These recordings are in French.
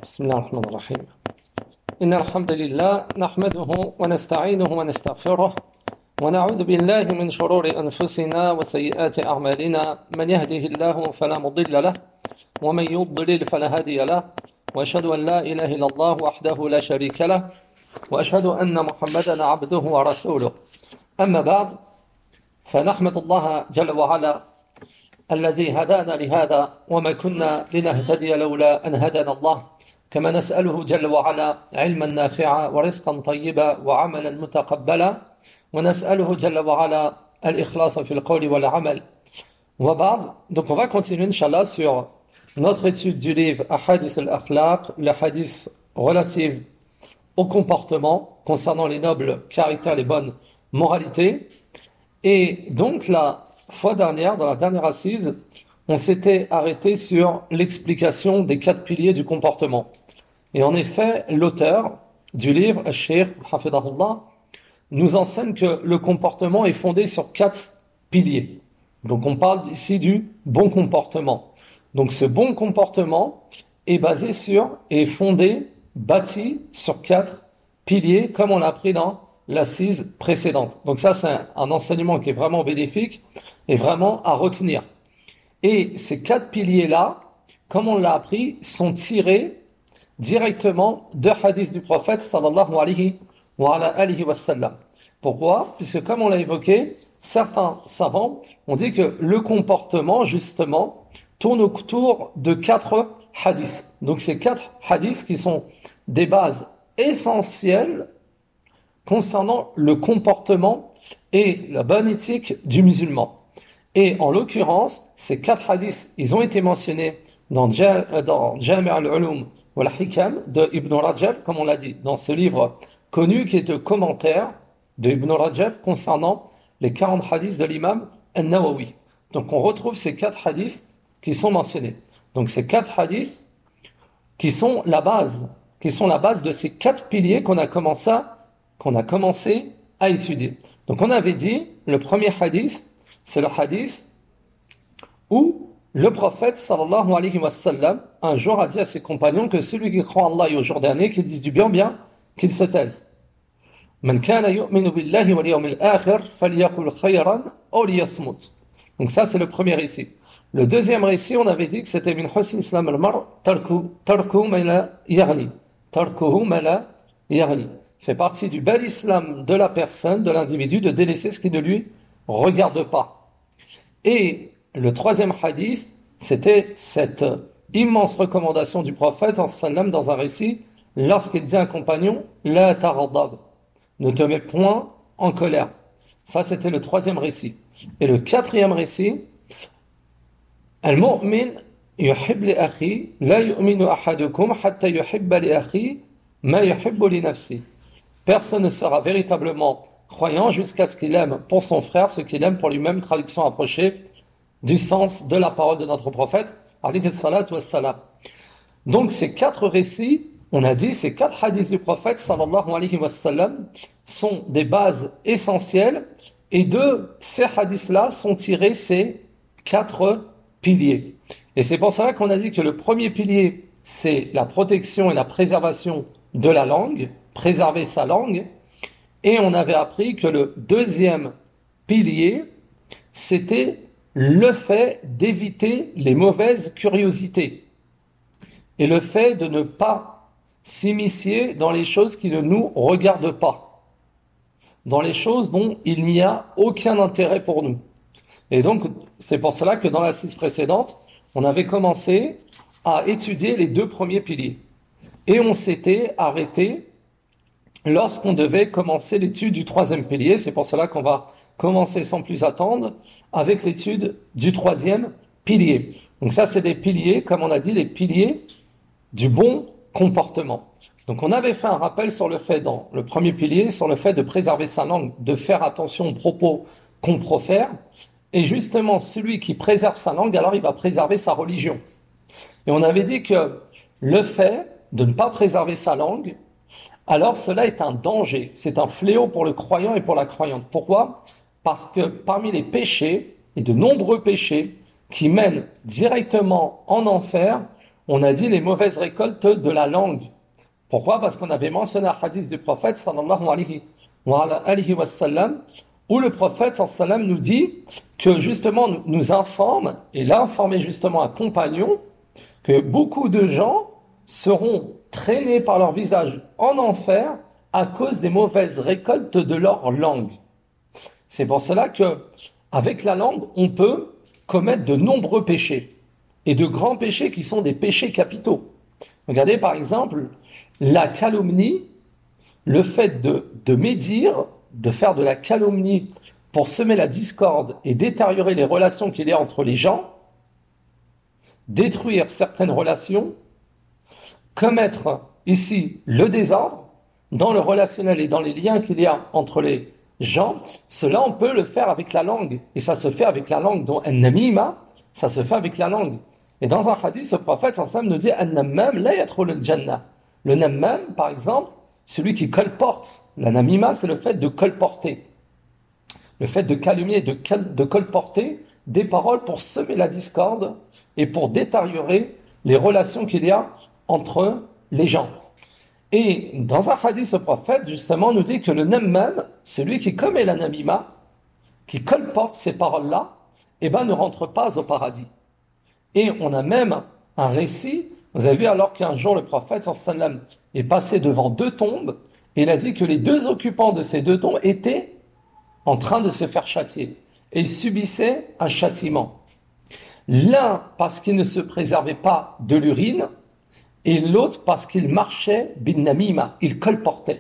بسم الله الرحمن الرحيم إن الحمد لله نحمده ونستعينه ونستغفره ونعوذ بالله من شرور أنفسنا وسيئات أعمالنا من يهده الله فلا مضل له ومن يضلل فلا هادي له وأشهد أن لا إله إلا الله وحده لا شريك له وأشهد أن محمدا عبده ورسوله أما بعد فنحمد الله جل وعلا الذي هدانا لهذا وما كنا لنهتدي لولا أن هدانا الله كما نسأله جل وعلا علما نافعا ورزقا طيبا وعملا متقبلا ونسأله جل وعلا الإخلاص في القول والعمل وبعد. Donc on va continuer Inch'Allah sur notre étude du livre Ahadith al-Akhlaq, le hadith relatif au comportement concernant les nobles caractères, les bonnes moralités. Et donc la fois dernière, dans la dernière assise, on s'était arrêté sur l'explication des 4 piliers du comportement. Et en effet, l'auteur du livre, Al-Sheikh Hafidahullah, nous enseigne que le comportement est fondé sur 4 piliers. Donc on parle ici du bon comportement. Donc ce bon comportement est basé sur, est fondé, bâti sur 4 piliers, comme on l'a appris dans l'assise précédente. Donc ça, c'est un enseignement qui est vraiment bénéfique et vraiment à retenir. Et ces 4 piliers-là, comme on l'a appris, sont tirés directement de hadiths du prophète sallallahu alayhi wa sallam. Pourquoi? Puisque comme on l'a évoqué, certains savants ont dit que le comportement, justement, tourne autour de 4 hadiths. Donc ces 4 hadiths qui sont des bases essentielles concernant le comportement et la bonne éthique du musulman. Et en l'occurrence, ces 4 hadiths, ils ont été mentionnés dans Jami' al-Ulum wal Hikam de Ibn Rajab, comme on l'a dit, dans ce livre connu qui est le commentaire de Ibn Rajab concernant les 40 hadiths de l'imam al-Nawawi. Donc on retrouve ces 4 hadiths qui sont mentionnés. Donc ces 4 hadiths qui sont la base de ces 4 piliers qu'on a commencé à étudier. Donc on avait dit, le premier hadith, c'est le hadith où le prophète sallallahu alayhi wa sallam un jour a dit à ses compagnons que celui qui croit en Allah et au jour dernier, qu'il dise du bien, qu'il se taise. Man kana yu'minu billahi wal yawmil akhir falyaqul khayran aw liyasmut. Donc ça c'est le premier récit. Le deuxième récit, on avait dit que c'était min husn islam al-mar tarku ma la yaghni. Tarkuhu ma la yaghni. Fait partie du bel islam de la personne, de l'individu, de délaisser ce qui ne lui regarde pas. Et le troisième hadith, c'était cette immense recommandation du prophète sallam dans un récit, lorsqu'il dit à un compagnon, la taradab, ne te mets point en colère. Ça, c'était le troisième récit. Et le quatrième récit, al-mu'min yuhib li akhi, la yu'minu ahadukum hatta yuhibba li akhi ma yuhibbu li nafsi. Personne ne sera véritablement croyant jusqu'à ce qu'il aime pour son frère ce qu'il aime pour lui-même, traduction approchée du sens de la parole de notre prophète, alayhi salatu wassalam. Donc ces 4 récits, on a dit, ces 4 hadiths du prophète sallallahu alayhi wa sallam sont des bases essentielles, et de ces hadiths-là sont tirés ces 4 piliers. Et c'est pour cela qu'on a dit que le premier pilier, c'est la protection et la préservation de la langue, préserver sa langue. Et on avait appris que le deuxième pilier, c'était le fait d'éviter les mauvaises curiosités et le fait de ne pas s'immiscer dans les choses qui ne nous regardent pas, dans les choses dont il n'y a aucun intérêt pour nous. Et donc, c'est pour cela que dans l'assise précédente, on avait commencé à étudier les 2 premiers piliers. Et on s'était arrêté lorsqu'on devait commencer l'étude du 3e pilier. C'est pour cela qu'on va commencer sans plus attendre avec l'étude du 3e pilier. Donc ça, c'est des piliers, comme on a dit, les piliers du bon comportement. Donc on avait fait un rappel sur le fait, dans le premier pilier, sur le fait de préserver sa langue, de faire attention aux propos qu'on profère. Et justement, celui qui préserve sa langue, alors il va préserver sa religion. Et on avait dit que le fait de ne pas préserver sa langue, alors cela est un danger, c'est un fléau pour le croyant et pour la croyante. Pourquoi? Parce que parmi les péchés, et de nombreux péchés qui mènent directement en enfer, On a dit les mauvaises récoltes de la langue. Pourquoi? Parce qu'on avait mentionné un hadith du prophète sallallahu alayhi wa sallam, où le prophète sallallahu alayhi wa sallam nous dit que justement nous informe, et l'a informé justement un compagnon, que beaucoup de gens seront traînés par leur visage en enfer à cause des mauvaises récoltes de leur langue. C'est pour cela que, avec la langue, on peut commettre de nombreux péchés, et de grands péchés qui sont des péchés capitaux. Regardez par exemple la calomnie, le fait de médire, de faire de la calomnie pour semer la discorde et détériorer les relations qu'il y a entre les gens, détruire certaines relations, commettre ici le désordre dans le relationnel et dans les liens qu'il y a entre les gens. Cela, on peut le faire avec la langue, et ça se fait avec la langue, dont an-namima, ça se fait avec la langue. Et dans un hadith, le prophète sallam nous dit an-nammam la yadkhulu al-jannah. Le nammam, par exemple, celui qui colporte. La namima, c'est le fait de colporter. Le fait de calomnier, de colporter des paroles pour semer la discorde et pour détériorer les relations qu'il y a entre les gens. Et dans un hadith, le prophète, justement, nous dit que le nammam, celui qui commet la namima, qui colporte ces paroles-là, ne rentre pas au paradis. Et on a même un récit, vous avez vu, alors qu'un jour le prophète sallam est passé devant deux tombes, et il a dit que les deux occupants de ces deux tombes étaient en train de se faire châtier, et ils subissaient un châtiment. L'un parce qu'il ne se préservait pas de l'urine, et l'autre parce qu'il marchait bin namima, il colportait.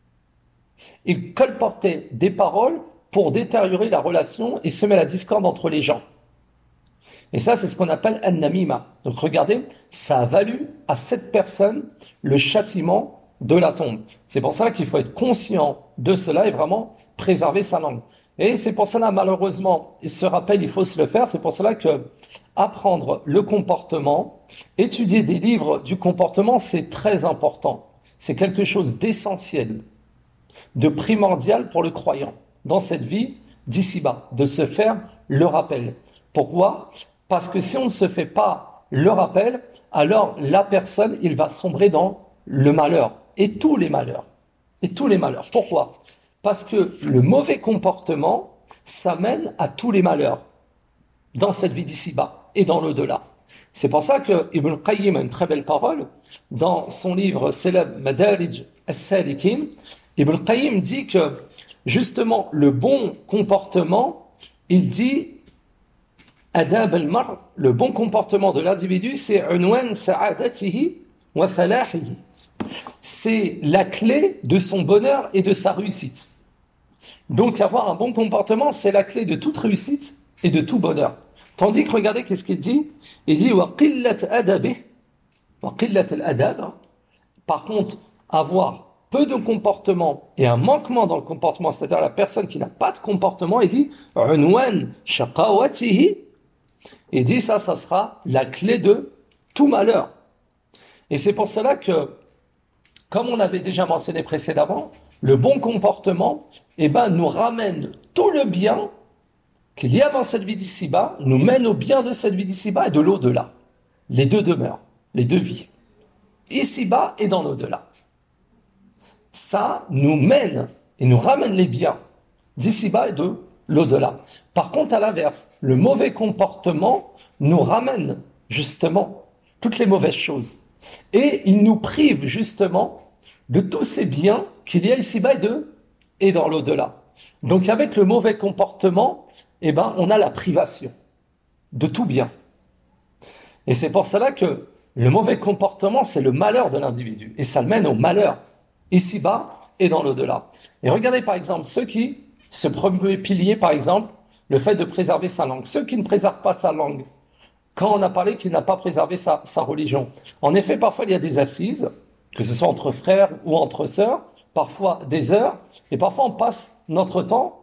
Il colportait des paroles pour détériorer la relation et semer la discorde entre les gens. Et ça, c'est ce qu'on appelle an-namima. Donc regardez, ça a valu à cette personne le châtiment de la tombe. C'est pour ça qu'il faut être conscient de cela et vraiment préserver sa langue. Et c'est pour cela, malheureusement, et ce rappel, il faut se le faire, c'est pour cela que apprendre le comportement, étudier des livres du comportement, c'est très important. C'est quelque chose d'essentiel, de primordial pour le croyant dans cette vie d'ici-bas, de se faire le rappel. Pourquoi? Parce que si on ne se fait pas le rappel, alors la personne, il va sombrer dans le malheur, et tous les malheurs. Et tous les malheurs. Pourquoi? Parce que le mauvais comportement, ça mène à tous les malheurs, dans cette vie d'ici-bas et dans l'au-delà. C'est pour ça que Ibn Qayyim a une très belle parole, dans son livre célèbre Madarij as-Salikin. Ibn Qayyim dit que, justement, le bon comportement, il dit Adab al-mar, le bon comportement de l'individu, c'est unwan sa'adatihi wa falahihi. C'est la clé de son bonheur et de sa réussite. Donc avoir un bon comportement, c'est la clé de toute réussite et de tout bonheur. Tandis que regardez qu'est-ce qu'il dit. Il dit wa qillat adabih, wa qillat al-adab. Par contre, avoir peu de comportement et un manquement dans le comportement, c'est-à-dire la personne qui n'a pas de comportement, il dit unwan shaqawatihi. Il dit ça sera la clé de tout malheur. Et c'est pour cela que, comme on avait déjà mentionné précédemment, le bon comportement, nous ramène tout le bien qu'il y a dans cette vie d'ici-bas, nous mène au bien de cette vie d'ici-bas et de l'au-delà. Les deux demeures, les deux vies, ici-bas et dans l'au-delà. Ça nous mène et nous ramène les biens d'ici-bas et de l'au-delà. Par contre, à l'inverse, le mauvais comportement nous ramène justement toutes les mauvaises choses. Et il nous prive justement de tous ces biens qu'il y a ici-bas et dans l'au-delà. Donc avec le mauvais comportement, on a la privation de tout bien. Et c'est pour cela que le mauvais comportement, c'est le malheur de l'individu. Et ça le mène au malheur, ici-bas et dans l'au-delà. Et regardez par exemple ce premier pilier par exemple, le fait de préserver sa langue. Ceux qui ne préservent pas sa langue, quand on a parlé qu'il n'a pas préservé sa religion. En effet, parfois il y a des assises, que ce soit entre frères ou entre sœurs, parfois des heures, et parfois on passe notre temps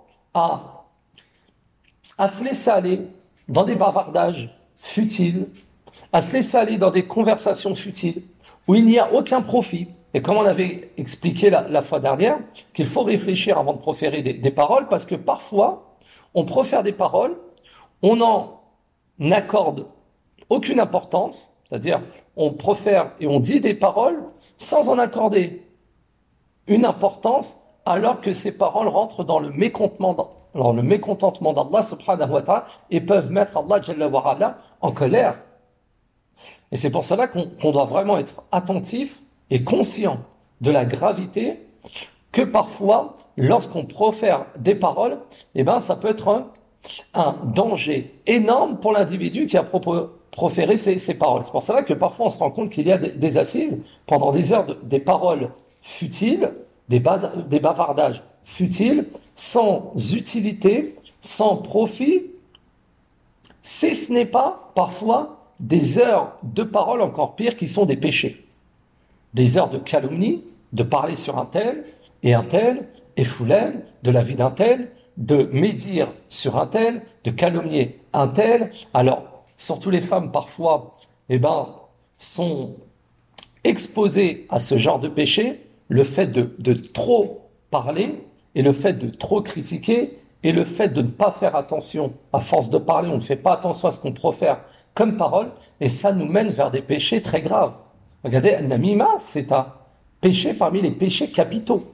à se laisser aller dans des bavardages futiles, à se laisser aller dans des conversations futiles, où il n'y a aucun profit. Et comme on avait expliqué la fois dernière, qu'il faut réfléchir avant de proférer des paroles, parce que parfois, on profère des paroles, on n'en accorde aucune importance, C'est-à-dire, on profère et on dit des paroles sans en accorder une importance, alors que ces paroles rentrent dans le mécontentement d'Allah subhanahu wa ta'ala et peuvent mettre Allah Jalla wa ala en colère. Et c'est pour cela qu'on doit vraiment être attentif et conscient de la gravité que parfois, lorsqu'on profère des paroles, eh ben, ça peut être un danger énorme pour l'individu qui a proféré ces paroles. C'est pour cela que parfois on se rend compte qu'il y a des assises pendant des heures, des paroles futiles, des bavardages futiles, sans utilité, sans profit, si ce n'est pas parfois des heures de paroles encore pires qui sont des péchés. Des heures de calomnie, de parler sur un tel, et foulaine, de la vie d'un tel, de médire sur un tel, de calomnier un tel. Alors, surtout les femmes, parfois, sont exposées à ce genre de péché, le fait de trop parler, et le fait de trop critiquer, et le fait de ne pas faire attention. À force de parler, on ne fait pas attention à ce qu'on profère comme parole, et ça nous mène vers des péchés très graves. Regardez, Al-Namima, c'est un péché parmi les péchés capitaux.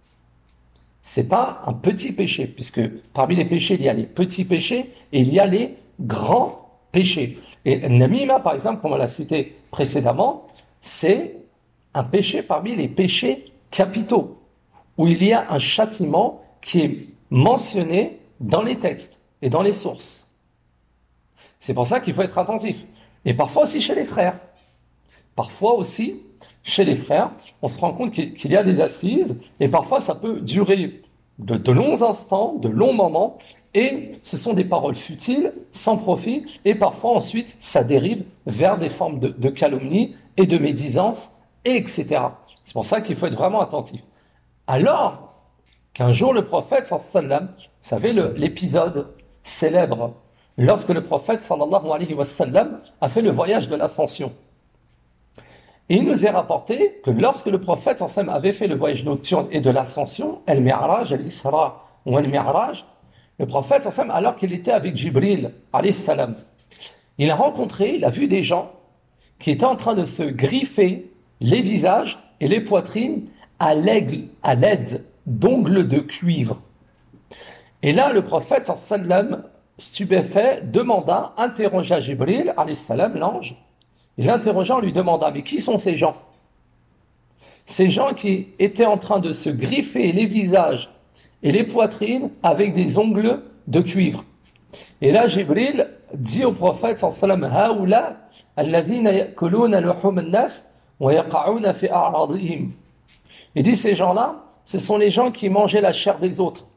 C'est pas un petit péché, puisque parmi les péchés, il y a les petits péchés et il y a les grands péchés. Et Namima, par exemple, comme on l'a cité précédemment, c'est un péché parmi les péchés capitaux, où il y a un châtiment qui est mentionné dans les textes et dans les sources. C'est pour ça qu'il faut être attentif. Et parfois aussi chez les frères. Parfois aussi, chez les frères, on se rend compte qu'il y a des assises, et parfois ça peut durer de longs instants, de longs moments, et ce sont des paroles futiles, sans profit, et parfois ensuite ça dérive vers des formes de calomnie et de médisance, etc. C'est pour ça qu'il faut être vraiment attentif. Alors qu'un jour le prophète, sallam, vous savez l'épisode célèbre, lorsque le prophète, sallallahu alayhi wa sallam, a fait le voyage de l'ascension. Et il nous est rapporté que lorsque le prophète avait fait le voyage nocturne et de l'ascension, al-Mi'raj, al-Isra ou al-Mi'raj, le prophète, alors qu'il était avec Jibril, alayhi salam, il a vu des gens qui étaient en train de se griffer les visages et les poitrines à l'aide d'ongles de cuivre. Et là, le prophète, stupéfait, interrogea Jibril, alayhi salam, l'ange. Il l'interrogea en lui demandant, mais qui sont ces gens? Ces gens qui étaient en train de se griffer les visages et les poitrines avec des ongles de cuivre. Et là, Jibril dit au prophète, Haoula, alladhina ya'kuluna luhum an-nas wa yaqa'una fi a'radihim. Il dit, ces gens-là, ce sont les gens qui mangeaient la chair des autres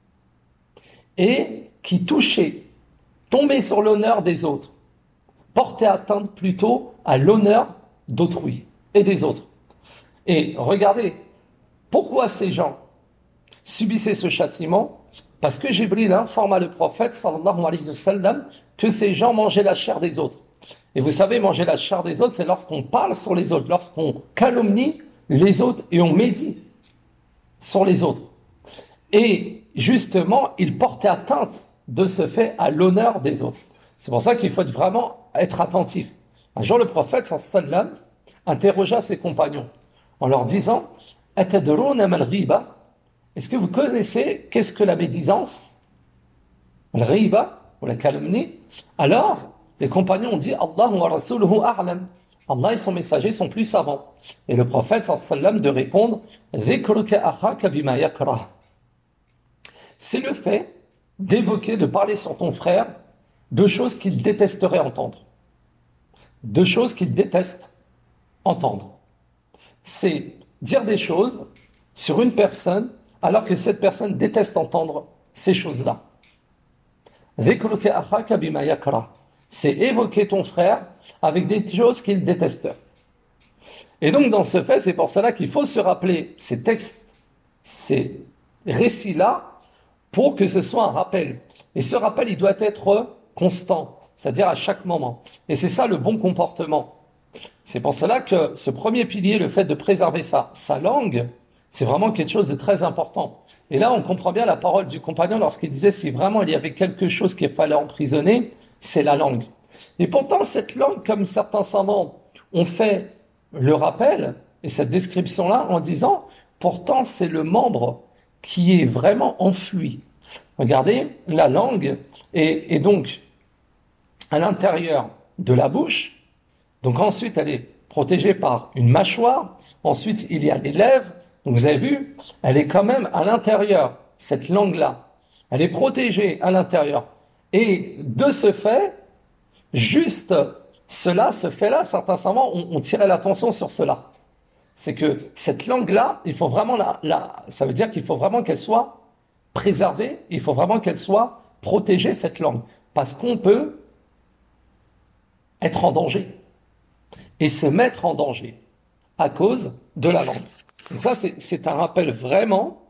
et qui tombaient sur l'honneur des autres, portaient atteinte plutôt à l'honneur d'autrui et des autres. Et regardez, pourquoi ces gens subissaient ce châtiment? Parce que Jibril informa le prophète, sallallahu alayhi wa sallam, que ces gens mangeaient la chair des autres. Et vous savez, manger la chair des autres, c'est lorsqu'on parle sur les autres, lorsqu'on calomnie les autres et on médit sur les autres. Et justement, ils portaient atteinte de ce fait à l'honneur des autres. C'est pour ça qu'il faut vraiment être attentif. Un jour, le prophète, sallam, interrogea ses compagnons en leur disant, Atadruna mal ghiba? Est-ce que vous connaissez qu'est-ce que la médisance? Al ghiba, ou la calomnie? Alors, les compagnons ont dit, Allahu wa rasuluhu a'lam. Allah et son messager sont plus savants. Et le prophète, sallam, de répondre, Dhikruka akhaka bima yakrah. C'est le fait d'évoquer, de parler sur ton frère de choses qu'il détesterait entendre. Deux choses qu'il déteste entendre. C'est dire des choses sur une personne alors que cette personne déteste entendre ces choses-là. C'est évoquer ton frère avec des choses qu'il déteste. Et donc dans ce fait, c'est pour cela qu'il faut se rappeler ces textes, ces récits-là, pour que ce soit un rappel. Et ce rappel, il doit être constant, c'est-à-dire à chaque moment. Et c'est ça le bon comportement. C'est pour cela que ce premier pilier, le fait de préserver sa langue, c'est vraiment quelque chose de très important. Et là, on comprend bien la parole du compagnon lorsqu'il disait si vraiment il y avait quelque chose qu'il fallait emprisonner, c'est la langue. Et pourtant, cette langue, comme certains savants ont fait le rappel, et cette description-là, en disant, pourtant, c'est le membre qui est vraiment enfui. Regardez, la langue est donc à l'intérieur de la bouche. Donc ensuite, elle est protégée par une mâchoire. Ensuite, il y a les lèvres. Donc vous avez vu, elle est quand même à l'intérieur, cette langue-là. Elle est protégée à l'intérieur. Et de ce fait, juste cela, ce fait-là, certains savants ont tiré l'attention sur cela. C'est que cette langue-là, il faut vraiment ça veut dire qu'il faut vraiment qu'elle soit préservée, il faut vraiment qu'elle soit protégée, cette langue. Parce qu'on peut être en danger et se mettre en danger à cause de la langue. Donc ça, c'est un rappel vraiment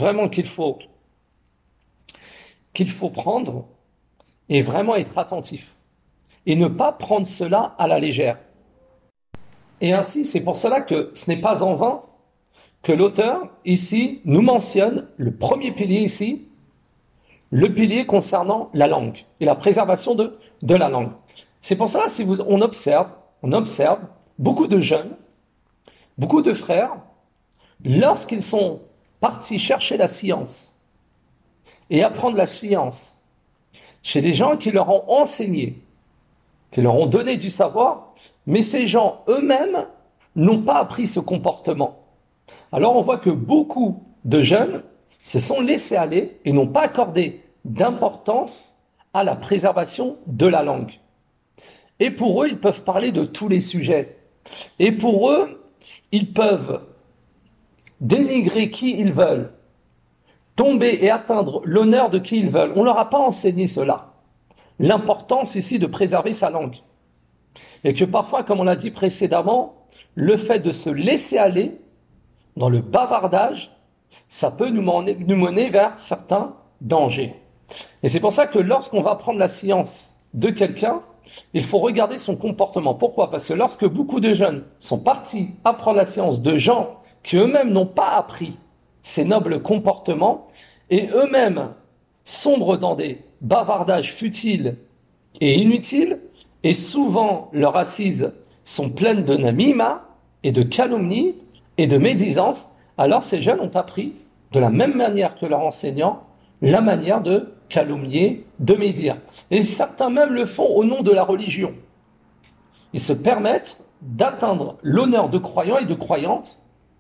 qu'il faut prendre et vraiment être attentif et ne pas prendre cela à la légère. Et ainsi, c'est pour cela que ce n'est pas en vain que l'auteur ici nous mentionne le premier pilier ici, le pilier concernant la langue et la préservation de la langue. C'est pour cela, si on observe beaucoup de jeunes, beaucoup de frères, lorsqu'ils sont partis chercher la science et apprendre la science chez des gens qui leur ont enseigné, qui leur ont donné du savoir, mais ces gens eux-mêmes n'ont pas appris ce comportement. Alors on voit que beaucoup de jeunes se sont laissés aller et n'ont pas accordé d'importance à la préservation de la langue. Et pour eux, ils peuvent parler de tous les sujets. Et pour eux, ils peuvent dénigrer qui ils veulent, tomber et atteindre l'honneur de qui ils veulent. On ne leur a pas enseigné cela. L'importance ici de préserver sa langue. Et que parfois, comme on l'a dit précédemment, le fait de se laisser aller dans le bavardage, ça peut nous mener vers certains dangers. Et c'est pour ça que lorsqu'on va apprendre la science de quelqu'un, il faut regarder son comportement. Pourquoi? Parce que lorsque beaucoup de jeunes sont partis apprendre la science de gens qui eux-mêmes n'ont pas appris ces nobles comportements et eux-mêmes sombrent dans des bavardages futiles et inutiles, et souvent leurs assises sont pleines de namima et de calomnie et de médisance, alors ces jeunes ont appris, de la même manière que leurs enseignants, la manière de calomnier, de médire. Et certains même le font au nom de la religion. Ils se permettent d'atteindre l'honneur de croyants et de croyantes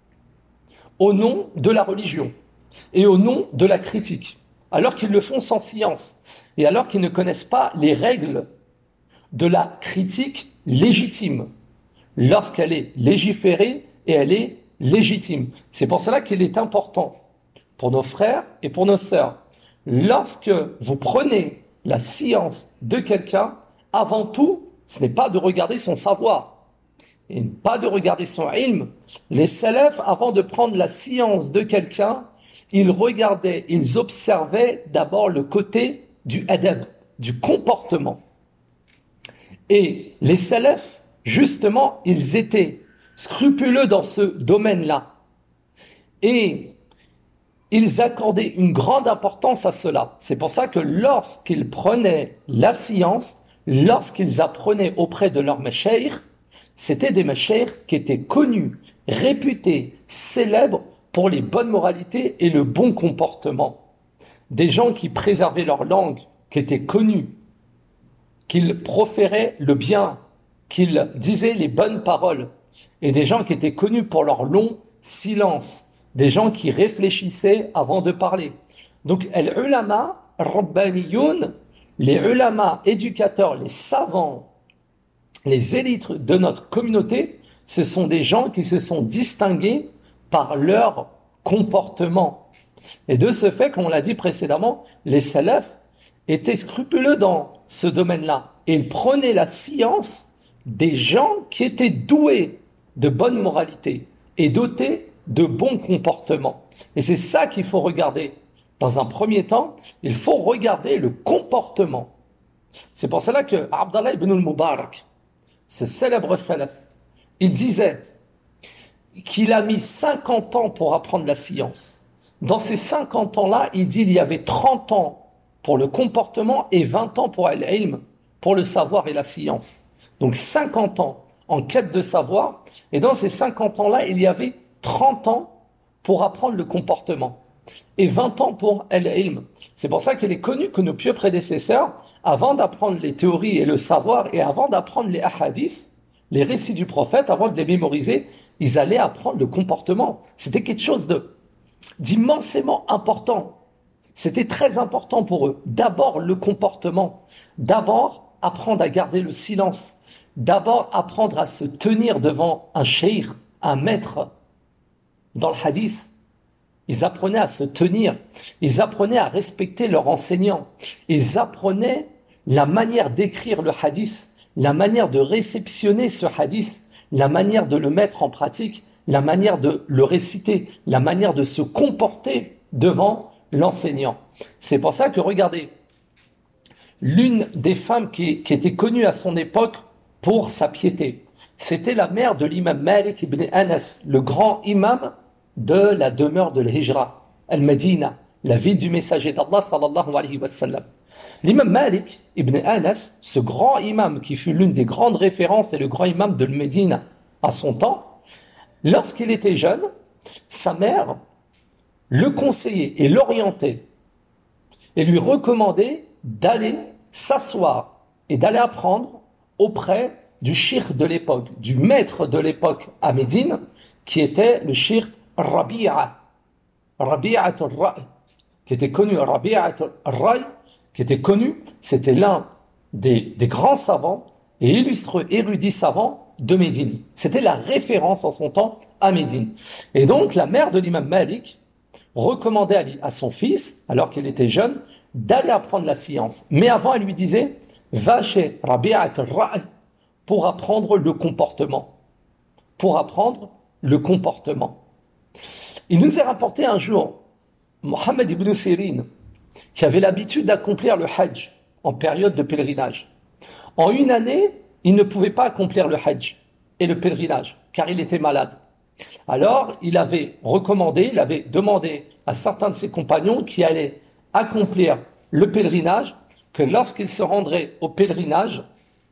au nom de la religion et au nom de la critique, alors qu'ils le font sans science et alors qu'ils ne connaissent pas les règles de la critique légitime, lorsqu'elle est légiférée et elle est légitime. C'est pour cela qu'il est important pour nos frères et pour nos sœurs, lorsque vous prenez la science de quelqu'un, avant tout, ce n'est pas de regarder son savoir et pas de regarder son ilm. Les salafs, avant de prendre la science de quelqu'un, ils regardaient, ils observaient d'abord le côté du adab, du comportement. Et les salafs, justement, ils étaient scrupuleux dans ce domaine-là. Et ils accordaient une grande importance à cela. C'est pour ça que lorsqu'ils prenaient la science, lorsqu'ils apprenaient auprès de leurs mashaykh, c'était des mashaykh qui étaient connus, réputés, célèbres pour les bonnes moralités et le bon comportement. Des gens qui préservaient leur langue, qui étaient connus, qu'ils proféraient le bien, qu'ils disaient les bonnes paroles, et des gens qui étaient connus pour leur long silence, des gens qui réfléchissaient avant de parler. Donc, les ulama rabbaniyoun, les ulama éducateurs, les savants, les élites de notre communauté, ce sont des gens qui se sont distingués par leur comportement. Et de ce fait, comme on l'a dit précédemment, les salafs étaient scrupuleux dans ce domaine-là. Et ils prenaient la science des gens qui étaient doués de bonne moralité et dotés de bons comportements. Et c'est ça qu'il faut regarder. Dans un premier temps, il faut regarder le comportement. C'est pour cela que Abdallah ibn al-Mubarak, ce célèbre salaf, il disait qu'il a mis 50 ans pour apprendre la science. Dans ces 50 ans-là, il dit qu'il y avait 30 ans pour le comportement et 20 ans pour l'ilm, pour le savoir et la science. Donc 50 ans en quête de savoir, et dans ces 50 ans-là, il y avait 30 ans pour apprendre le comportement, et 20 ans pour al-ilm. C'est pour ça qu'il est connu que nos pieux prédécesseurs, avant d'apprendre les théories et le savoir, et avant d'apprendre les hadiths, les récits du prophète, avant de les mémoriser, ils allaient apprendre le comportement. C'était quelque chose d'immensément important. C'était très important pour eux. D'abord, le comportement. D'abord, apprendre à garder le silence. D'abord, apprendre à se tenir devant un cheikh, un maître. Dans le hadith, ils apprenaient à se tenir. Ils apprenaient à respecter leurs enseignants. Ils apprenaient la manière d'écrire le hadith, la manière de réceptionner ce hadith, la manière de le mettre en pratique, la manière de le réciter, la manière de se comporter devant l'enseignant. C'est pour ça que, regardez, l'une des femmes qui était connue à son époque pour sa piété, c'était la mère de l'imam Malik ibn Anas, le grand imam de la demeure de l'Hijra, Al-Madina, la ville du messager d'Allah sallallahu alayhi wa sallam. L'imam Malik ibn Anas, ce grand imam qui fut l'une des grandes références et le grand imam de Médine à son temps, lorsqu'il était jeune, sa mère le conseillait et l'orientait et lui recommandait d'aller s'asseoir et d'aller apprendre auprès du cheikh de l'époque, du maître de l'époque à Médine, qui était le cheikh Rabi'a al-Ra'i, qui était connu, Rabi'a al-Ra'i, qui était connu, c'était l'un des grands savants et illustres érudits savants de Médine. C'était la référence en son temps à Médine. Et donc, la mère de l'imam Malik recommandait à son fils, alors qu'il était jeune, d'aller apprendre la science. Mais avant, elle lui disait, va chez Rabi'a al-Ra'i pour apprendre le comportement. Pour apprendre le comportement. Il nous est rapporté un jour, Mohammed ibn Sirin, qui avait l'habitude d'accomplir le hajj en période de pèlerinage. En une année, il ne pouvait pas accomplir le hajj et le pèlerinage, car il était malade. Alors, il avait demandé à certains de ses compagnons qui allaient accomplir le pèlerinage, que lorsqu'ils se rendraient au pèlerinage,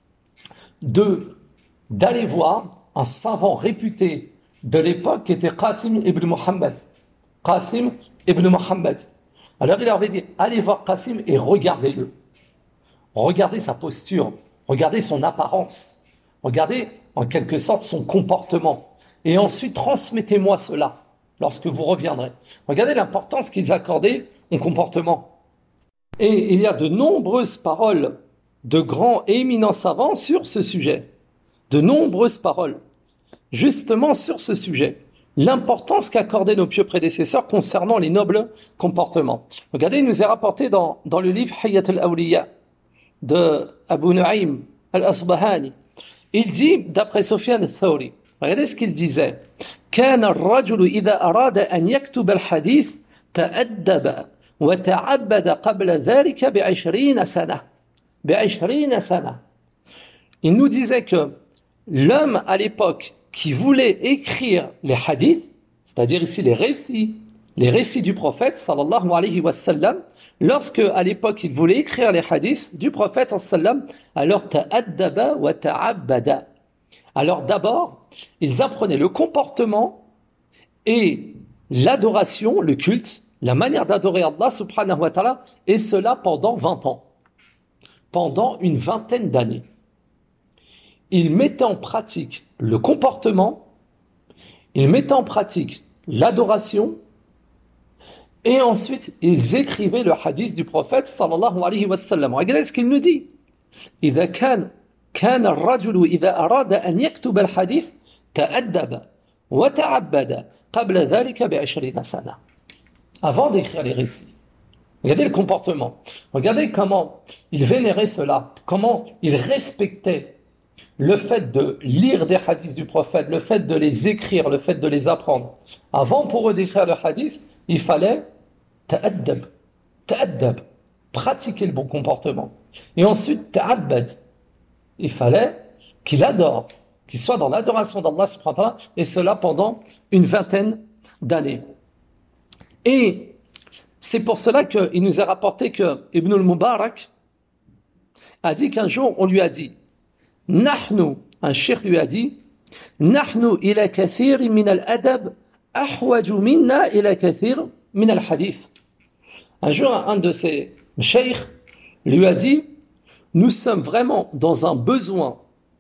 d'aller voir un savant réputé de l'époque qui était Qasim ibn Muhammad. Qasim ibn Muhammad. Alors il leur avait dit, allez voir Qasim et regardez-le. Regardez sa posture, regardez son apparence, regardez en quelque sorte son comportement. Et ensuite transmettez-moi cela lorsque vous reviendrez. Regardez l'importance qu'ils accordaient au comportement. Et il y a de nombreuses paroles de grands et éminents savants sur ce sujet. De nombreuses paroles, justement sur ce sujet. L'importance qu'accordaient nos pieux prédécesseurs concernant les nobles comportements. Regardez, il nous est rapporté dans le livre Hayat al-Awliya de Abu Nu'aym al-Asbahani. Il dit, d'après Sufyan al-Thawri, regardez ce qu'il disait. كان الرجل إذا أراد أن يكتب الحديث تأدب وتعبد قبل ذلك ب20 سنة. ب20 سنة. Il nous disait que l'homme à l'époque qui voulait écrire les hadiths, c'est-à-dire ici les récits du prophète sallallahu alayhi wa sallam, lorsque à l'époque il voulait écrire les hadiths du prophète sallallahu, alors ta'addaba wa ta'abbada. Alors d'abord, ils apprenaient le comportement et l'adoration, le culte, la manière d'adorer Allah subhanahu wa ta'ala, et cela pendant 20 ans. Pendant une vingtaine d'années. Ils mettaient en pratique le comportement, ils mettaient en pratique l'adoration, et ensuite ils écrivaient le hadith du prophète sallallahu alayhi wa sallam. Regardez ce qu'il nous dit. إذا كان الرجل إذا أراد أن يكتب الحديث تأدب وتعبد قبل ذلك ب20 سنة. Avant d'écrire les récits. Regardez le comportement. Regardez comment ils vénéraient cela, comment ils respectaient le fait de lire des hadiths du prophète, le fait de les écrire, le fait de les apprendre. Avant, pour eux d'écrire le hadith, il fallait ta'addab, pratiquer le bon comportement. Et ensuite, ta'abbad. Il fallait qu'il adore, qu'il soit dans l'adoration d'Allah subhanahu wa ta'ala, et cela pendant une vingtaine d'années. Et c'est pour cela qu'il nous a rapporté que Ibn al-Mubarak a dit qu'un jour, on lui a dit, Nahnu, un cheikh lui a dit, Nahnu ila kathir min al-adab, ahwaju minna ila kathir min al-hadith. Un jour, un de ses cheikhs lui a dit, nous sommes vraiment dans un besoin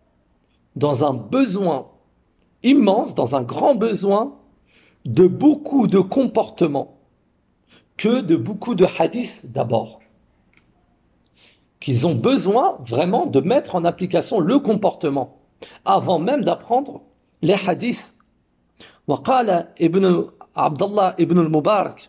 immense, dans un grand besoin de beaucoup de comportements que de beaucoup de hadiths d'abord. Qu'ils ont besoin vraiment de mettre en application le comportement avant même d'apprendre les hadiths. وقال ابن عبد الله ابن المبارك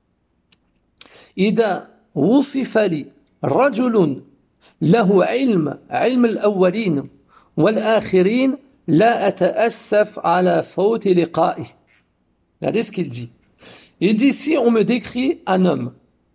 إذا وصف لي رجل له علم الأولين والآخرين لا أتأسف على فوت لقائه. Regardez ce qu'il dit. Il dit, si on me décrit un homme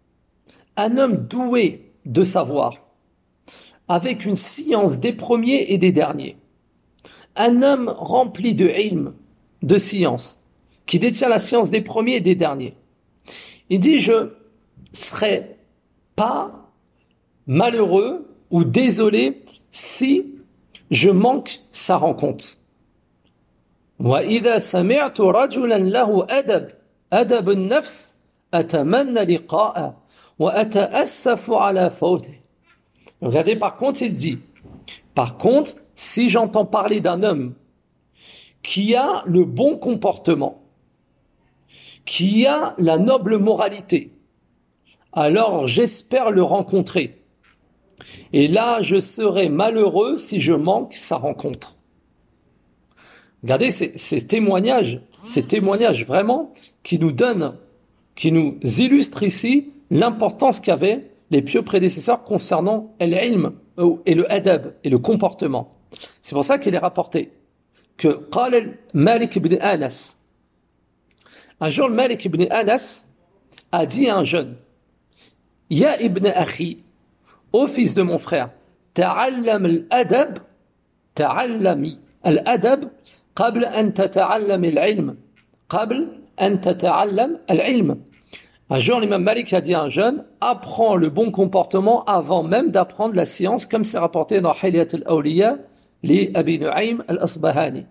doué de savoir, avec une science des premiers et des derniers, un homme rempli de ilm, de science, qui détient la science des premiers et des derniers, il dit, je serais pas malheureux ou désolé si je manque sa rencontre. وَإِذَا سَمِعْتُ رَجُلًا لَهُ أَدَبُ النَّفْسِ أَتَمَنَّ لِقَاءَهُ وَأَتَأَسَّفُ عَلَى فَوْتِهِ. Regardez, par contre, il dit, par contre, si j'entends parler d'un homme qui a le bon comportement, qui a la noble moralité, alors j'espère le rencontrer. Et là, je serai malheureux si je manque sa rencontre. Regardez ces témoignages vraiment qui nous illustrent ici l'importance qu'avaient les pieux prédécesseurs concernant l'ilm et le adab et le comportement. C'est pour ça qu'il est rapporté que قال Malik ibn Anas, un jour le Malik ibn Anas a dit à un jeune, Ya ibn akhi, ô fils de mon frère, ta'allam al-adab, ta'allami al-adab قبل أن تتعلم العلم قبل أن تتعلم العلم. Un jour, l'imam Malik a dit à un jeune, apprends le bon comportement avant même d'apprendre la science, comme c'est rapporté dans Hilyat al-Awliya, li Abi Nu'aym al-Asbahani.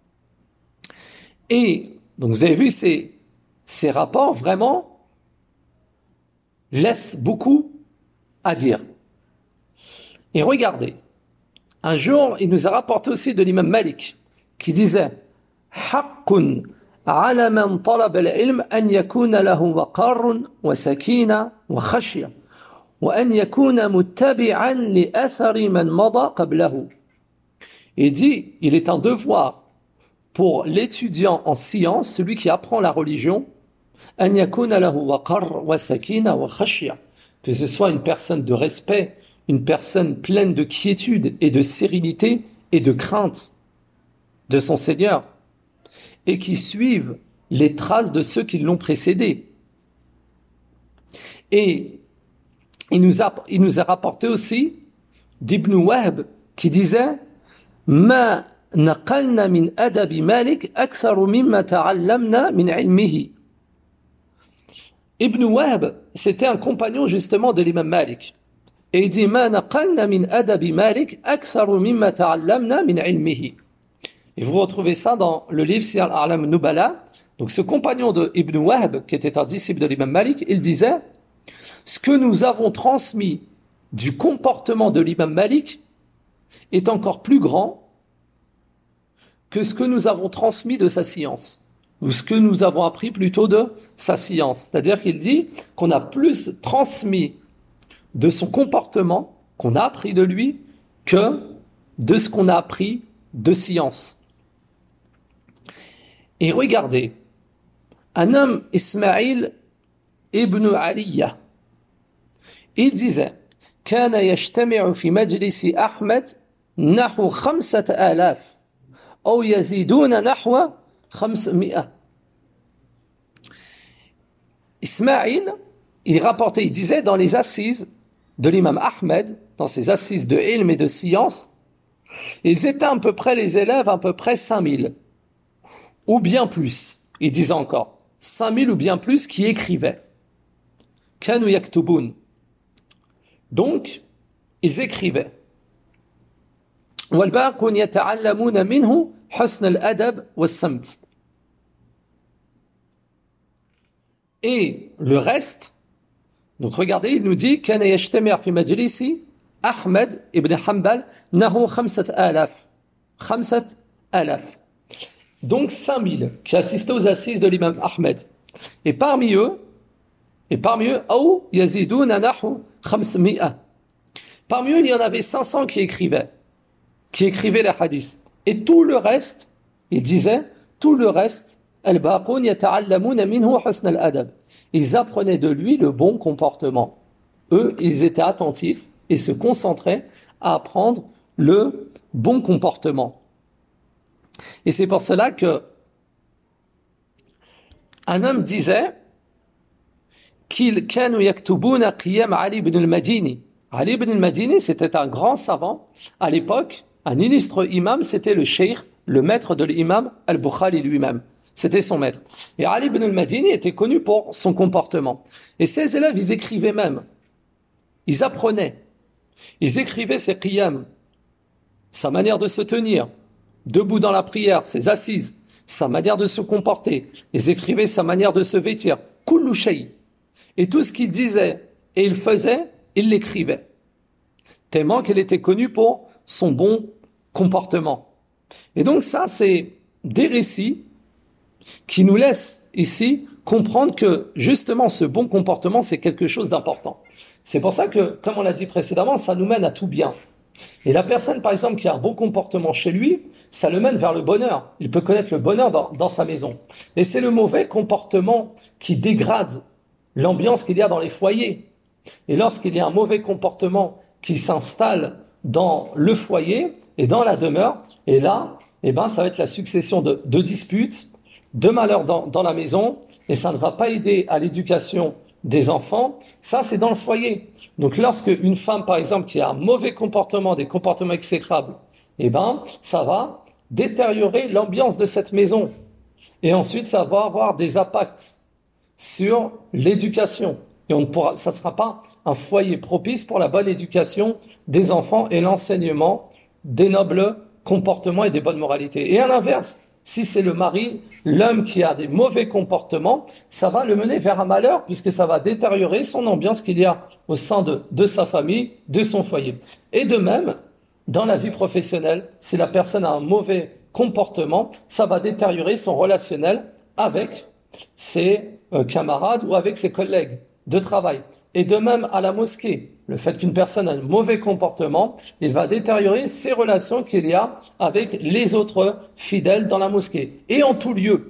Et, donc vous avez vu, ces rapports vraiment laissent beaucoup à dire. Et regardez, un jour, il nous a rapporté aussi de l'imam Malik, qui disait, حق على من طلب العلم أن يكون له وقار وسكينة وخشية وأن يكون متبعا لأثر من مضى قبله. Il dit, il est un devoir pour l'étudiant en science, celui qui apprend la religion, أن يكون له وقار وسكينة وخشية, que ce soit une personne de respect, une personne pleine de quiétude et de sérénité et de crainte de son Seigneur, et qui suivent les traces de ceux qui l'ont précédé. Et il nous a rapporté aussi d'Ibn Wahb qui disait Ma naqalna min adabi Malik aktharu mimma ta'allamna min ilmihi. Ibn Wahb, c'était un compagnon justement de l'imam Malik. Et il dit Ma naqalna min adabi Malik aktharu mimma ta'allamna min ilmihi. Et vous retrouvez ça dans le livre Siyar al-A'lam Nubala. Donc ce compagnon de Ibn Wahb, qui était un disciple de l'imam Malik, il disait, ce que nous avons transmis du comportement de l'imam Malik est encore plus grand que ce que nous avons transmis de sa science, ou ce que nous avons appris plutôt de sa science. C'est-à-dire qu'il dit qu'on a plus transmis de son comportement, qu'on a appris de lui, que de ce qu'on a appris de science. Et regardez, un homme, Ismaïl ibn Aliya, il disait, كان يجتمع في مجلس أحمد نحو 5000 أو يزيدون نحو 500. Ismaïl, il rapportait, il disait dans les assises de l'imam Ahmed, dans ses assises de ilm et de science, ils étaient à peu près les élèves, à peu près 5000. Ou bien plus, il disait encore, 5000 ou bien plus qui écrivaient. Kanu yaktubun. Donc, ils écrivaient. والباقون يتعلمون منه حسن الأدب والسمت. Et le reste, donc regardez, il nous dit كان يجتمع في مجلس أحمد ibn Hanbal نحو 5000. Donc 5000 qui assistaient aux assises de l'imam Ahmed. Et parmi eux, أو يزيدون نحو 500. Parmi eux, il y en avait 500 qui écrivaient les hadiths. Et tout le reste, il disait, tout le reste, الباقون يتعلمون منه حسن الأدب. Ils apprenaient de lui le bon comportement. Eux, ils étaient attentifs et se concentraient à apprendre le bon comportement. Et c'est pour cela que un homme disait qu'ils كانوا يكتبون قيام علي بن المديني. Ali ibn al-Madini, c'était un grand savant. À l'époque, un illustre imam, c'était le cheikh, le maître de l'imam al-Bukhari lui-même. C'était son maître. Et Ali ibn al-Madini était connu pour son comportement. Et ses élèves, ils écrivaient même. Ils apprenaient. Ils écrivaient ses qiyam, sa manière de se tenir, debout dans la prière, ses assises, sa manière de se comporter. Ils écrivaient sa manière de se vêtir. Kullu shay. Et tout ce qu'il disait et il faisait, il l'écrivait. Tellement qu'il était connu pour son bon comportement. Et donc ça, c'est des récits qui nous laissent ici comprendre que justement ce bon comportement, c'est quelque chose d'important. C'est pour ça que, comme on l'a dit précédemment, ça nous mène à tout bien. Et la personne, par exemple, qui a un bon comportement chez lui, ça le mène vers le bonheur. Il peut connaître le bonheur dans sa maison. Et c'est le mauvais comportement qui dégrade l'ambiance qu'il y a dans les foyers. Et lorsqu'il y a un mauvais comportement qui s'installe dans le foyer et dans la demeure, et là, ça va être la succession de disputes, de malheurs dans la maison, et ça ne va pas aider à l'éducation des enfants. Ça, c'est dans le foyer. Donc, lorsque une femme, par exemple, qui a un mauvais comportement, des comportements exécrables, ça va détériorer l'ambiance de cette maison. Et ensuite, ça va avoir des impacts sur l'éducation. Et ça ne sera pas un foyer propice pour la bonne éducation des enfants et l'enseignement des nobles comportements et des bonnes moralités. Et à l'inverse, si c'est le mari, l'homme qui a des mauvais comportements, ça va le mener vers un malheur puisque ça va détériorer son ambiance qu'il y a au sein de sa famille, de son foyer. Et de même, dans la vie professionnelle, si la personne a un mauvais comportement, ça va détériorer son relationnel avec ses camarades ou avec ses collègues de travail. Et de même à la mosquée, le fait qu'une personne a un mauvais comportement, il va détériorer ses relations qu'il y a avec les autres fidèles dans la mosquée. Et en tout lieu.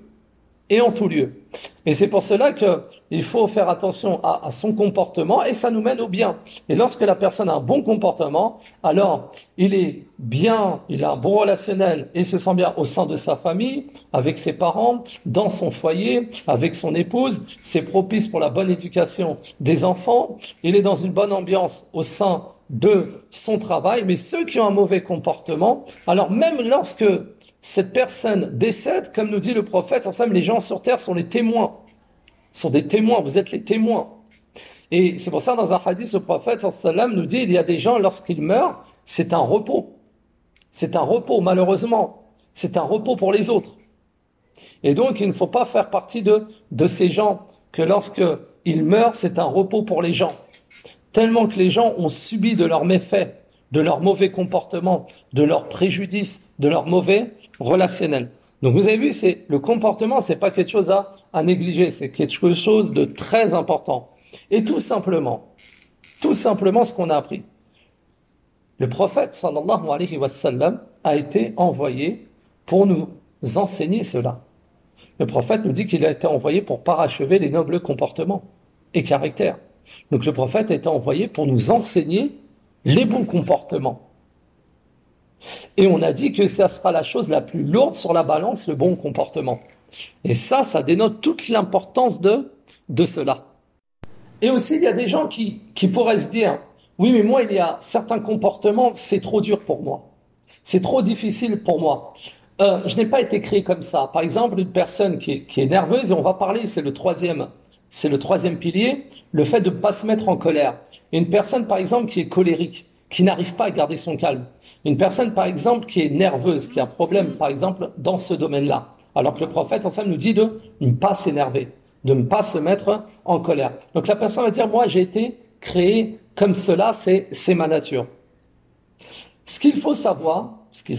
Et c'est pour cela qu'il faut faire attention à son comportement et ça nous mène au bien. Et lorsque la personne a un bon comportement, alors il est bien, il a un bon relationnel et se sent bien au sein de sa famille, avec ses parents, dans son foyer, avec son épouse, c'est propice pour la bonne éducation des enfants, il est dans une bonne ambiance au sein de son travail, mais ceux qui ont un mauvais comportement, alors même lorsque cette personne décède, comme nous dit le prophète, les gens sur terre sont les témoins. Sont des témoins, vous êtes les témoins. Et c'est pour ça, dans un hadith, le prophète nous dit, il y a des gens, lorsqu'ils meurent, c'est un repos. C'est un repos, malheureusement. C'est un repos pour les autres. Et donc, il ne faut pas faire partie de ces gens que lorsqu'ils meurent, c'est un repos pour les gens. Tellement que les gens ont subi de leurs méfaits, de leur mauvais comportement, de leurs préjudices, de leur mauvais relationnel. Donc vous avez vu, le comportement, c'est pas quelque chose à négliger, c'est quelque chose de très important. Et tout simplement ce qu'on a appris. Le prophète sallallahu alayhi wa sallam a été envoyé pour nous enseigner cela. Le prophète nous dit qu'il a été envoyé pour parachever les nobles comportements et caractères. Donc le prophète a été envoyé pour nous enseigner les bons comportements. Et on a dit que ça sera la chose la plus lourde sur la balance, le bon comportement. Et ça dénote toute l'importance de cela. Et aussi, il y a des gens qui pourraient se dire, oui, mais moi, il y a certains comportements, c'est trop dur pour moi. C'est trop difficile pour moi. Je n'ai pas été créé comme ça. Par exemple, une personne qui est nerveuse, et on va parler, c'est le troisième pilier, le fait de ne pas se mettre en colère. Et une personne, par exemple, qui est colérique, qui n'arrive pas à garder son calme. Une personne, par exemple, qui est nerveuse, qui a un problème, par exemple, dans ce domaine-là. Alors que le prophète, ensemble, nous dit de ne pas s'énerver, de ne pas se mettre en colère. Donc la personne va dire, moi, j'ai été créé comme cela, c'est ma nature. Ce qu'il faut savoir,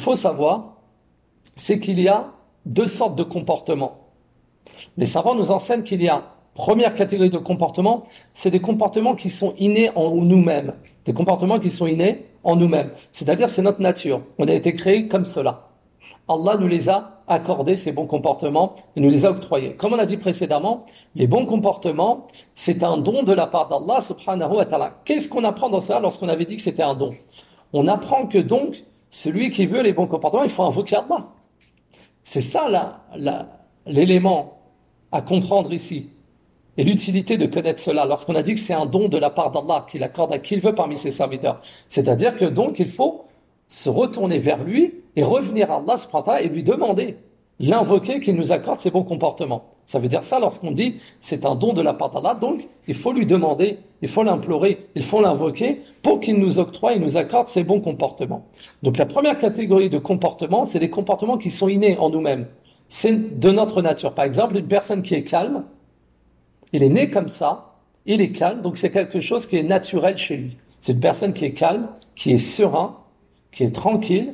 c'est qu'il y a deux sortes de comportements. Les savants nous enseignent qu'il y a première catégorie de comportements, c'est des comportements qui sont innés en nous-mêmes. Des comportements qui sont innés en nous-mêmes. C'est-à-dire, c'est notre nature. On a été créé comme cela. Allah nous les a accordés, ces bons comportements, et nous les a octroyés. Comme on a dit précédemment, les bons comportements, c'est un don de la part d'Allah subhanahu wa ta'ala. Qu'est-ce qu'on apprend dans ça lorsqu'on avait dit que c'était un don? On apprend que donc, celui qui veut les bons comportements, il faut invoquer Allah. C'est ça l'élément à comprendre ici. Et l'utilité de connaître cela, lorsqu'on a dit que c'est un don de la part d'Allah, qu'il accorde à qui il veut parmi ses serviteurs. C'est-à-dire que donc il faut se retourner vers lui et revenir à Allah subhanahu wa ta'ala et lui demander, l'invoquer qu'il nous accorde ses bons comportements. Ça veut dire ça lorsqu'on dit c'est un don de la part d'Allah, donc il faut lui demander, il faut l'implorer, il faut l'invoquer pour qu'il nous octroie et nous accorde ses bons comportements. Donc la première catégorie de comportements, c'est des comportements qui sont innés en nous-mêmes. C'est de notre nature. Par exemple, une personne qui est calme, il est né comme ça, il est calme, donc c'est quelque chose qui est naturel chez lui. C'est une personne qui est calme, qui est serein, qui est tranquille.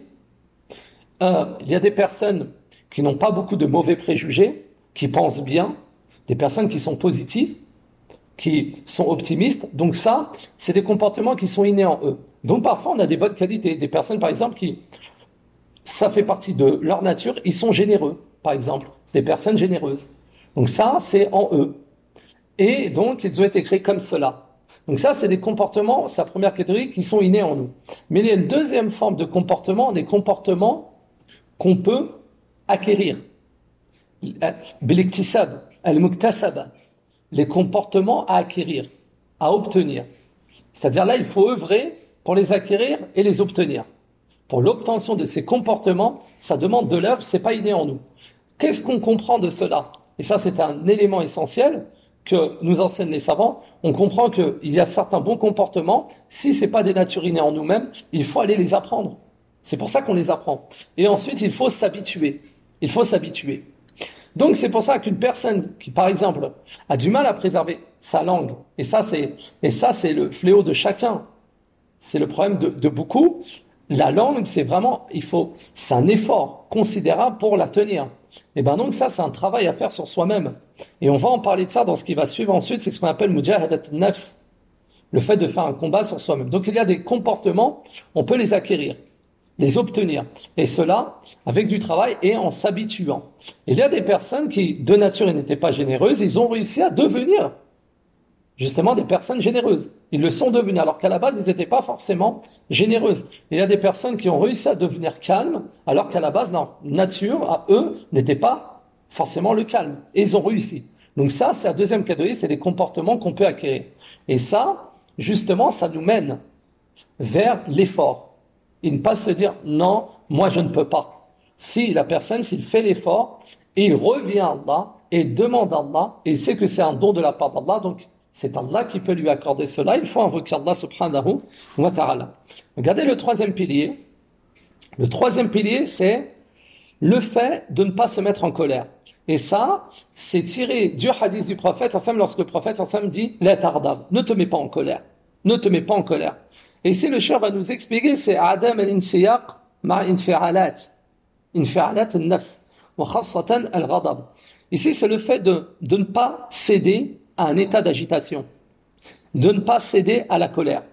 Il y a des personnes qui n'ont pas beaucoup de mauvais préjugés, qui pensent bien, des personnes qui sont positives, qui sont optimistes. Donc ça, c'est des comportements qui sont innés en eux. Donc parfois, on a des bonnes qualités. Des personnes, par exemple, qui, ça fait partie de leur nature, ils sont généreux, par exemple. C'est des personnes généreuses. Donc ça, c'est en eux. Et donc, ils ont été créés comme cela. Donc ça, c'est des comportements, c'est la première catégorie, qui sont innés en nous. Mais il y a une deuxième forme de comportement, des comportements qu'on peut acquérir. Biliktisab, al-muktasaba, les comportements à acquérir, à obtenir. C'est-à-dire là, il faut œuvrer pour les acquérir et les obtenir. Pour l'obtention de ces comportements, ça demande de l'œuvre, c'est pas inné en nous. Qu'est-ce qu'on comprend de cela? Et ça, c'est un élément essentiel que nous enseignent les savants. On comprend qu'il y a certains bons comportements, si c'est pas des natures innées en nous-mêmes, il faut aller les apprendre. C'est pour ça qu'on les apprend. Et ensuite, il faut s'habituer. Il faut s'habituer. Donc, c'est pour ça qu'une personne qui, par exemple, a du mal à préserver sa langue, et ça, c'est le fléau de chacun. C'est le problème de beaucoup. La langue, c'est vraiment, c'est un effort considérable pour la tenir. Et ben donc ça, c'est un travail à faire sur soi-même. Et on va en parler de ça dans ce qui va suivre ensuite, c'est ce qu'on appelle mujahadat nafs, le fait de faire un combat sur soi-même. Donc il y a des comportements, on peut les acquérir, les obtenir. Et cela, avec du travail et en s'habituant. Il y a des personnes qui, de nature, n'étaient pas généreuses, ils ont réussi à devenir justement des personnes généreuses. Ils le sont devenus, alors qu'à la base, ils n'étaient pas forcément généreuses. Il y a des personnes qui ont réussi à devenir calmes, alors qu'à la base, leur nature, à eux, n'était pas forcément le calme. Et ils ont réussi. Donc ça, c'est la deuxième catégorie, c'est les comportements qu'on peut acquérir. Et ça, justement, ça nous mène vers l'effort. Et ne pas se dire, non, moi je ne peux pas. Si la personne, s'il fait l'effort, et il revient à Allah, et il demande à Allah, et il sait que c'est un don de la part d'Allah, donc c'est Allah qui peut lui accorder cela, il faut invoquer Allah subhanahu wa ta'ala. Regardez le troisième pilier. Le troisième pilier, c'est le fait de ne pas se mettre en colère. Et ça, c'est tiré du hadith du prophète, lorsque le prophète dit « La tardab », ne te mets pas en colère. Ne te mets pas en colère. Et ici, le cheikh va nous expliquer, c'est « Adam al-insiyaq ma infi'alat » infi'alat al-nafs wa khassatan al-ghadab. Ici, c'est le fait de ne pas céder à un état d'agitation, de ne pas céder à la colère.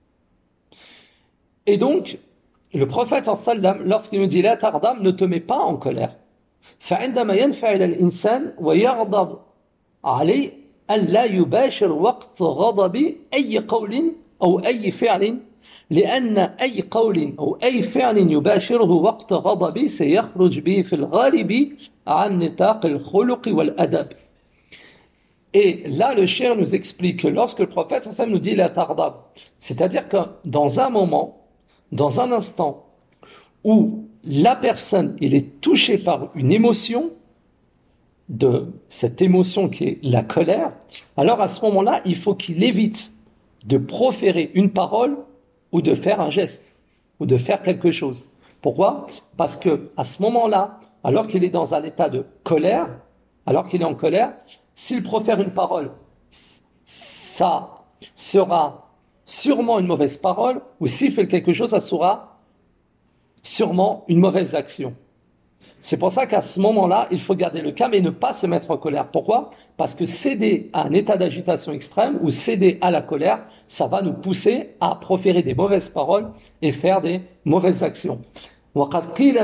Et donc, le prophète lorsqu'il nous dit la tardam, ne te mets pas en colère. فعندما ينفعل الإنسان ويغضب عليه ألا يباشر وقت غضب أي قول أو أي فعل لأن أي قول أو أي فعل يباشره وقت غضب سيخرج به في الغالب عن نطاق الخلق والأدب. Et là, le cheikh nous explique que lorsque le prophète nous dit la tardab, c'est-à-dire que dans un moment, dans un instant où la personne il est touchée par une émotion, de cette émotion qui est la colère, alors à ce moment-là, il faut qu'il évite de proférer une parole ou de faire un geste, ou de faire quelque chose. Pourquoi? Parce que à ce moment-là, alors qu'il est dans un état de colère, alors qu'il est en colère, s'il profère une parole, ça sera sûrement une mauvaise parole, ou s'il fait quelque chose, ça sera sûrement une mauvaise action. C'est pour ça qu'à ce moment-là, il faut garder le calme et ne pas se mettre en colère. Pourquoi? Parce que céder à un état d'agitation extrême ou céder à la colère, ça va nous pousser à proférer des mauvaises paroles et faire des mauvaises actions. C'est pour ça qu'il y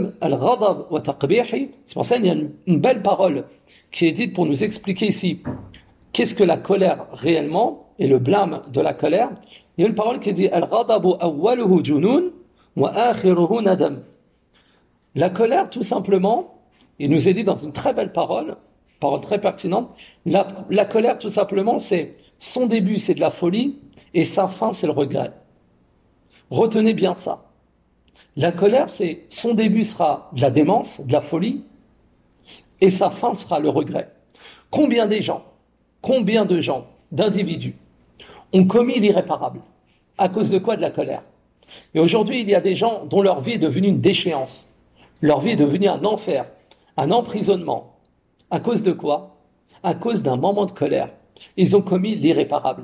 a une belle parole qui est dite pour nous expliquer ici qu'est-ce que la colère réellement et le blâme de la colère. Il y a une parole qui dit Al-ghadabu awwaluhu junun wa akhiruhu nadam. La colère, tout simplement, il nous est dit dans une très belle parole très pertinente, la colère, tout simplement, c'est son début, c'est de la folie, et sa fin, c'est le regret. Retenez bien ça. La colère, c'est son début sera de la démence, de la folie, et sa fin sera le regret. Combien de gens, d'individus, ont commis l'irréparable? À cause de quoi? De la colère. Et aujourd'hui, il y a des gens dont leur vie est devenue une déchéance. Leur vie est devenue un enfer, un emprisonnement. À cause de quoi? À cause d'un moment de colère. Ils ont commis l'irréparable.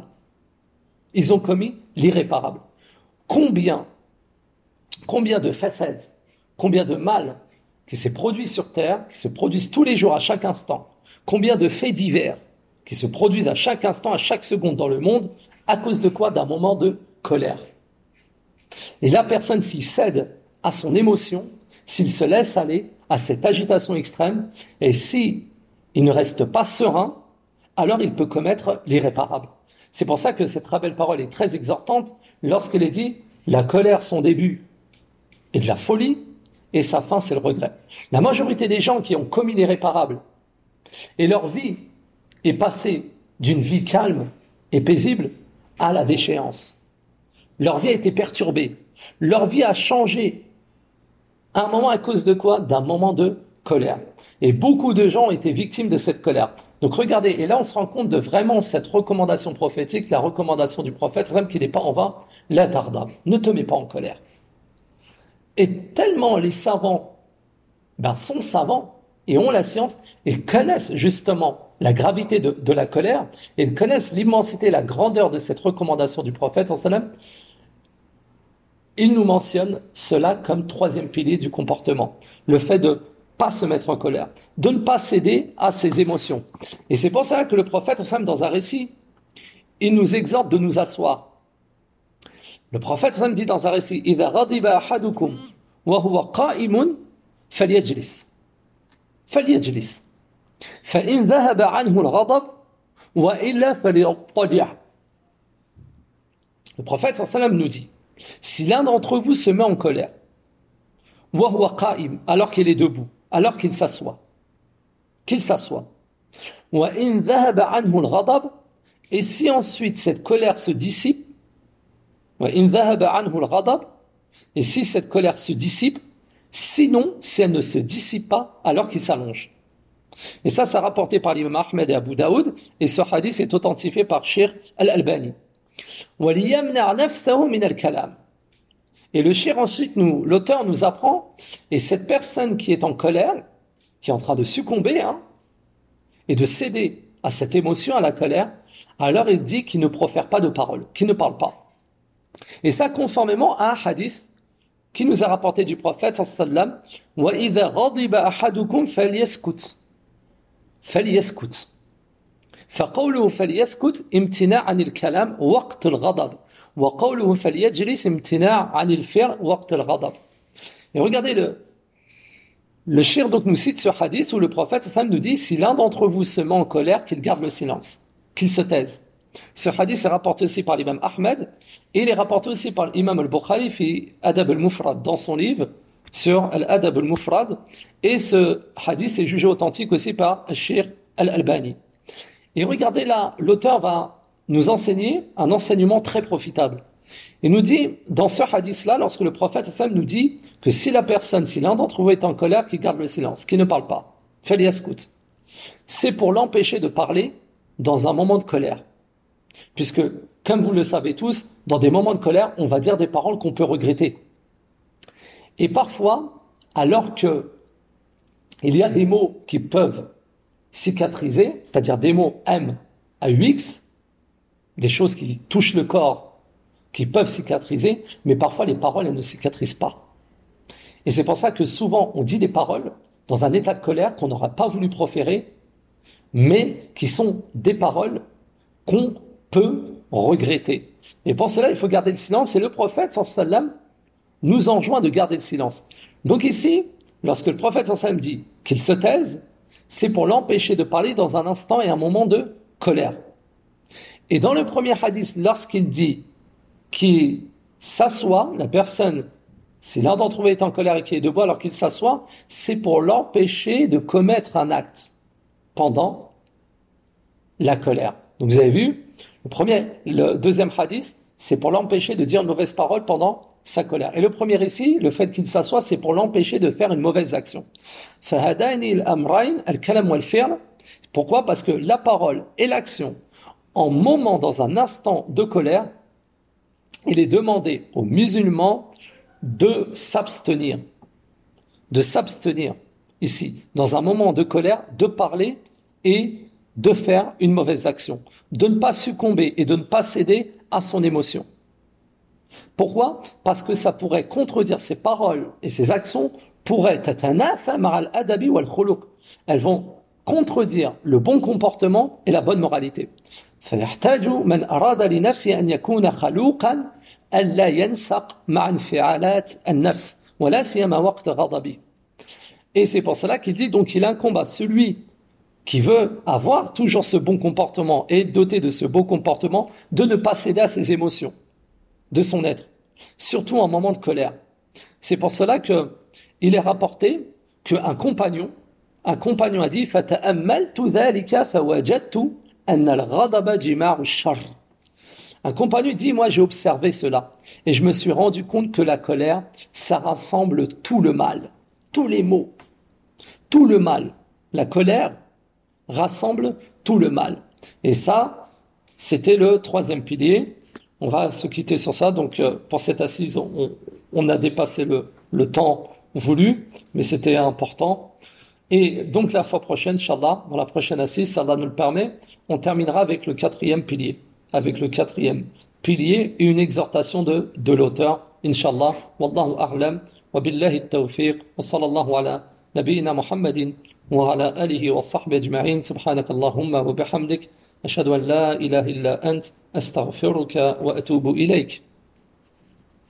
Combien de facettes, combien de mal qui s'est produit sur Terre, qui se produisent tous les jours, à chaque instant, combien de faits divers qui se produisent à chaque instant, à chaque seconde dans le monde, à cause de quoi? D'un moment de colère. Et la personne, s'il cède à son émotion, s'il se laisse aller à cette agitation extrême, et si il ne reste pas serein, alors il peut commettre l'irréparable. C'est pour ça que cette très belle parole est très exhortante lorsqu'elle est dit « La colère, son début, est de la folie, et sa fin, c'est le regret. » La majorité des gens qui ont commis l'irréparable, et leur vie est passée d'une vie calme et paisible à la déchéance. Leur vie a été perturbée. Leur vie a changé. À un moment, à cause de quoi? D'un moment de colère. Et beaucoup de gens ont été victimes de cette colère. Donc regardez, et là on se rend compte de vraiment cette recommandation prophétique, la recommandation du prophète, même qu'il n'est pas en vain, la tarda, ne te mets pas en colère. Et tellement les savants sont savants et ont la science, ils connaissent justement la gravité de la colère, et ils connaissent l'immensité, la grandeur de cette recommandation du prophète, il nous mentionne cela comme troisième pilier du comportement. Le fait de ne pas se mettre en colère, de ne pas céder à ses émotions. Et c'est pour ça que le prophète, dans un récit, il nous exhorte de nous asseoir. Le prophète dit dans un récit, « إِذَا غَضِبَ أَحَدُكُمْ وَهُوَ قَائِمٌ فَلْيَجْلِسْ فَإِنْ ذَهَبَ عَنْهُ الْغَضَبُ وَإِلَّا فَلْيَضْطَجِعْ » Le prophète nous dit, si l'un d'entre vous se met en colère, alors qu'il est debout, alors qu'il s'assoit, et si ensuite cette colère se dissipe, sinon, si elle ne se dissipe pas, alors qu'il s'allonge. Et ça rapporté par l'imam Ahmed et Abu Daoud, et ce hadith est authentifié par Cheikh Al-Albani. Et le shir ensuite l'auteur nous apprend, et cette personne qui est en colère, qui est en train de succomber, et de céder à cette émotion, à la colère, alors il dit qu'il ne profère pas de paroles, qu'il ne parle pas. Et ça conformément à un hadith qui nous a rapporté du prophète sallallahu alayhi wa sallam, وَإِذَا غَضِبَ أَحَدُكُمْ فَلْيَسْكُتْ فقوله فليسكت امتناع عن الكلام وقت الغضب وقوله فليجلس امتناع عن الفعل وقت الغضب. Et regardez le shir donc nous cite ce hadith où le prophète sallam nous dit si l'un d'entre vous se met en colère qu'il garde le silence, qu'il se taise. Ce hadith est rapporté aussi par l'imam Ahmed et il est rapporté aussi par l'imam al-Bukhari fi Adab al-Mufrad dans son livre sur Al-Adab al-Mufrad, et ce hadith est jugé authentique aussi par Cheikh Al-Albani. Et regardez là, l'auteur va nous enseigner un enseignement très profitable. Il nous dit, dans ce hadith-là, lorsque le prophète nous dit que si l'un d'entre vous est en colère, qu'il garde le silence, qu'il ne parle pas, c'est pour l'empêcher de parler dans un moment de colère. Puisque, comme vous le savez tous, dans des moments de colère, on va dire des paroles qu'on peut regretter. Et parfois, alors que il y a des mots qui peuvent cicatriser, c'est-à-dire des mots M à UX, des choses qui touchent le corps, qui peuvent cicatriser, mais parfois les paroles, elles ne cicatrisent pas. Et c'est pour ça que souvent, on dit des paroles dans un état de colère qu'on n'aura pas voulu proférer, mais qui sont des paroles qu'on peut regretter. Et pour cela, il faut garder le silence, et le prophète, sallallahu alayhi wa sallam, nous enjoint de garder le silence. Donc ici, lorsque le prophète sallallahu alayhi wa sallam dit qu'il se taise, c'est pour l'empêcher de parler dans un instant et un moment de colère. Et dans le premier hadith, lorsqu'il dit qu'il s'assoit, la personne, si l'un d'entre vous est en colère et qu'il est debout alors qu'il s'assoit, c'est pour l'empêcher de commettre un acte pendant la colère. Donc vous avez vu, le deuxième hadith, c'est pour l'empêcher de dire une mauvaise parole pendant sa colère. Et le premier ici, le fait qu'il s'assoie, c'est pour l'empêcher de faire une mauvaise action. Pourquoi? Parce que la parole et l'action, dans un instant de colère, il est demandé aux musulmans de s'abstenir. De s'abstenir, ici, dans un moment de colère, de parler et de faire une mauvaise action. De ne pas succomber et de ne pas céder à son émotion. Pourquoi? Parce que ça pourrait contredire ses paroles et ses actions pourraient être un afam al adabi wal khuluq. Elles vont contredire le bon comportement et la bonne moralité. فيحتاج من أراد لنفسه أن يكون خلوقا ألا ينسق مع انفعالات النفس ولا سيما وقت غضبه. Et c'est pour cela qu'il dit donc il incombe à celui qui veut avoir toujours ce bon comportement et doté de ce beau comportement de ne pas céder à ses émotions de son être, surtout en moment de colère. C'est pour cela que il est rapporté qu'un compagnon a dit fata'ammaltu dhalika fawajadtu anna al-ghadaba jima'u ash-sharr. Un compagnon dit moi j'ai observé cela et je me suis rendu compte que la colère ça rassemble tout le mal, tous les maux, tout le mal. La colère rassemble tout le mal. Et ça, c'était le troisième pilier. On va se quitter sur ça. Donc, pour cette assise, on a dépassé le temps voulu, mais c'était important. Et donc, la fois prochaine, Inch'Allah, dans la prochaine assise, si Allah nous le permet, on terminera avec le quatrième pilier. Avec le quatrième pilier et une exhortation de l'auteur. Inch'Allah. Wallahu a'lam. Wa billahi at-tawfiq. Wa sallallahu ala nabiyyina Muhammadin. وعلى آله وصحبه أجمعين سبحانك اللهم وبحمدك أشهد أن لا إله إلا أنت أستغفرك وأتوب إليك